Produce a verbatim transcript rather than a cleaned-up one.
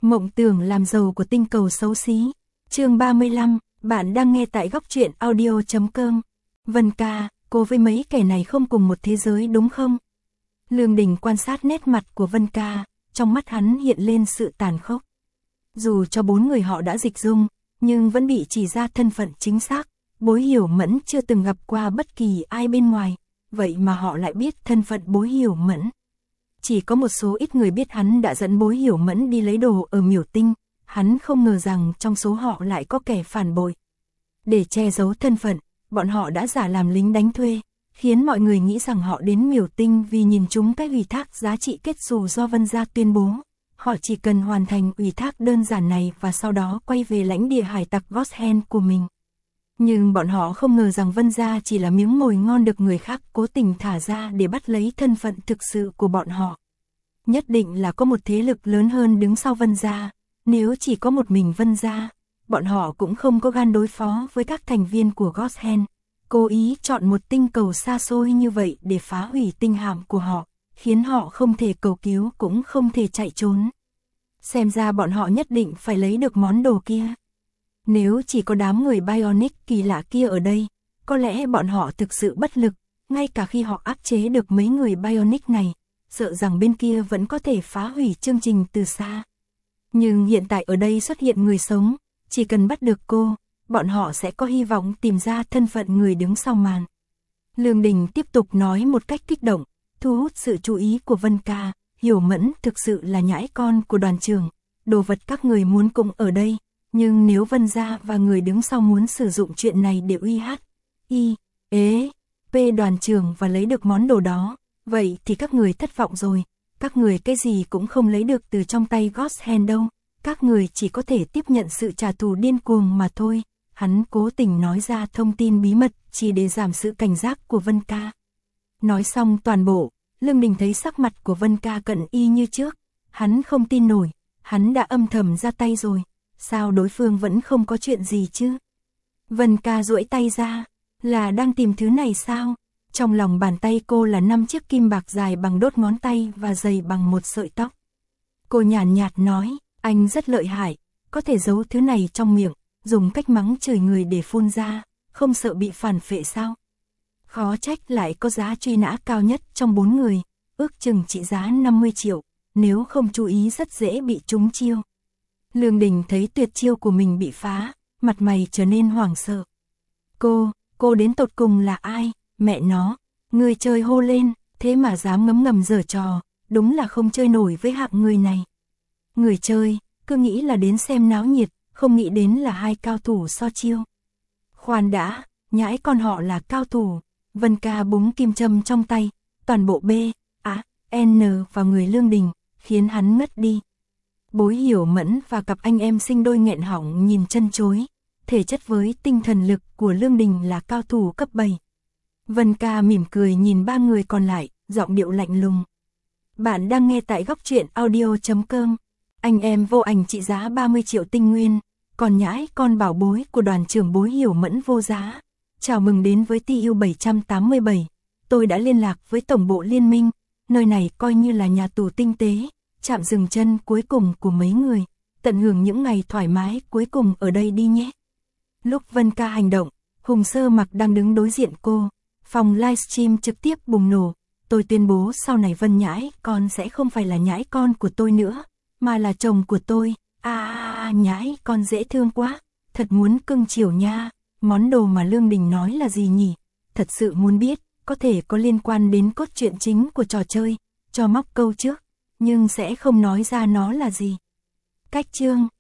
Mộng tưởng làm giàu của tinh cầu xấu xí. Chương ba mươi lăm, bạn đang nghe tại góc truyện audio chấm com. Vân ca, cô với mấy kẻ này không cùng một thế giới đúng không? Lương Đình quan sát nét mặt của Vân ca, trong mắt hắn hiện lên sự tàn khốc. Dù cho bốn người họ đã dịch dung, nhưng vẫn bị chỉ ra thân phận chính xác. Bối Hiểu Mẫn chưa từng gặp qua bất kỳ ai bên ngoài, vậy mà họ lại biết thân phận Bối Hiểu Mẫn. Chỉ có một số ít người biết hắn đã dẫn Bối Hiểu Mẫn đi lấy đồ ở Miểu Tinh, hắn không ngờ rằng trong số họ lại có kẻ phản bội. Để che giấu thân phận, bọn họ đã giả làm lính đánh thuê, khiến mọi người nghĩ rằng họ đến Miểu Tinh vì nhìn chúng cái ủy thác giá trị kết xù do Vân gia tuyên bố. Họ chỉ cần hoàn thành ủy thác đơn giản này và sau đó quay về lãnh địa hải tặc Gotham của mình. Nhưng bọn họ không ngờ rằng Vân gia chỉ là miếng mồi ngon được người khác cố tình thả ra để bắt lấy thân phận thực sự của bọn họ. Nhất định là có một thế lực lớn hơn đứng sau Vân gia, nếu chỉ có một mình Vân gia, bọn họ cũng không có gan đối phó với các thành viên của Gotham. Cố ý chọn một tinh cầu xa xôi như vậy để phá hủy tinh hạm của họ, khiến họ không thể cầu cứu cũng không thể chạy trốn. Xem ra bọn họ nhất định phải lấy được món đồ kia. Nếu chỉ có đám người Bionic kỳ lạ kia ở đây, có lẽ bọn họ thực sự bất lực, ngay cả khi họ áp chế được mấy người Bionic này, sợ rằng bên kia vẫn có thể phá hủy chương trình từ xa. Nhưng hiện tại ở đây xuất hiện người sống, chỉ cần bắt được cô, bọn họ sẽ có hy vọng tìm ra thân phận người đứng sau màn. Lương Đình tiếp tục nói một cách kích động, thu hút sự chú ý của Vân ca. Hiểu Mẫn thực sự là nhãi con của đoàn trưởng, đồ vật các người muốn cũng ở đây, nhưng nếu Vân gia và người đứng sau muốn sử dụng chuyện này để uy hiếp, y, ế, p đoàn trưởng và lấy được món đồ đó, vậy thì các người thất vọng rồi, các người cái gì cũng không lấy được từ trong tay Gotham đâu, các người chỉ có thể tiếp nhận sự trả thù điên cuồng mà thôi. Hắn cố tình nói ra thông tin bí mật chỉ để giảm sự cảnh giác của Vân ca. Nói xong toàn bộ, Lương Đình thấy sắc mặt của Vân ca cận y như trước, hắn không tin nổi, hắn đã âm thầm ra tay rồi, sao đối phương vẫn không có chuyện gì chứ? Vân ca duỗi tay ra, là đang tìm thứ này sao? Trong lòng bàn tay cô là năm chiếc kim bạc dài bằng đốt ngón tay và dày bằng một sợi tóc. Cô nhàn nhạt nói, anh rất lợi hại, có thể giấu thứ này trong miệng, dùng cách mắng chửi người để phun ra, không sợ bị phản phệ sao? Khó trách lại có giá truy nã cao nhất trong bốn người, ước chừng trị giá năm mươi triệu, nếu không chú ý rất dễ bị trúng chiêu. Lương Đình thấy tuyệt chiêu của mình bị phá, mặt mày trở nên hoảng sợ. Cô, cô đến tột cùng là ai? Mẹ nó, người chơi hô lên, thế mà dám ngấm ngầm giở trò, đúng là không chơi nổi với hạng người này. Người chơi, cứ nghĩ là đến xem náo nhiệt, không nghĩ đến là hai cao thủ so chiêu. Khoan đã, nhãi con họ là cao thủ. Vân ca búng kim châm trong tay, toàn bộ B, A, N vào người Lương Đình, khiến hắn ngất đi. Bối Hiểu Mẫn và cặp anh em sinh đôi nghẹn họng nhìn chân chối, thể chất với tinh thần lực của Lương Đình là cao thủ cấp bảy. Vân ca mỉm cười nhìn ba người còn lại, giọng điệu lạnh lùng. Bạn đang nghe tại góc truyện audio chấm com. Anh em vô ảnh trị giá ba mươi triệu tinh nguyên, còn nhãi con bảo bối của đoàn trưởng Bối Hiểu Mẫn vô giá. Chào mừng đến với T U bảy tám bảy, tôi đã liên lạc với tổng bộ liên minh, nơi này coi như là nhà tù tinh tế, chạm dừng chân cuối cùng của mấy người, tận hưởng những ngày thoải mái cuối cùng ở đây đi nhé. Lúc Vân ca hành động, Hùng Sơ Mặc đang đứng đối diện cô, phòng livestream trực tiếp bùng nổ, tôi tuyên bố sau này Vân nhãi con sẽ không phải là nhãi con của tôi nữa, mà là chồng của tôi. À, à, à nhãi con dễ thương quá, thật muốn cưng chiều nha. Món đồ mà Lương Đình nói là gì nhỉ? Thật sự muốn biết, có thể có liên quan đến cốt truyện chính của trò chơi, cho móc câu trước, nhưng sẽ không nói ra nó là gì. Cách chương